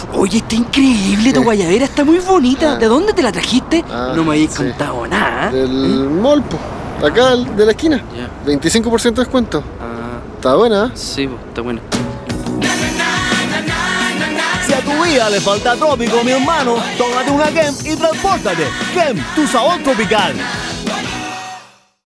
Oye, está increíble, tu guayabera está muy bonita. ¿De dónde te la trajiste? No me habéis contado nada. Del mall, po. Acá, de la esquina. Ya. 25% de descuento. Ah, Está buena, ¿eh? sí, pues, está buena. Si a tu vida le falta trópico, mi hermano, tómate una Kem y transpórtate. Kem, tu sabor tropical.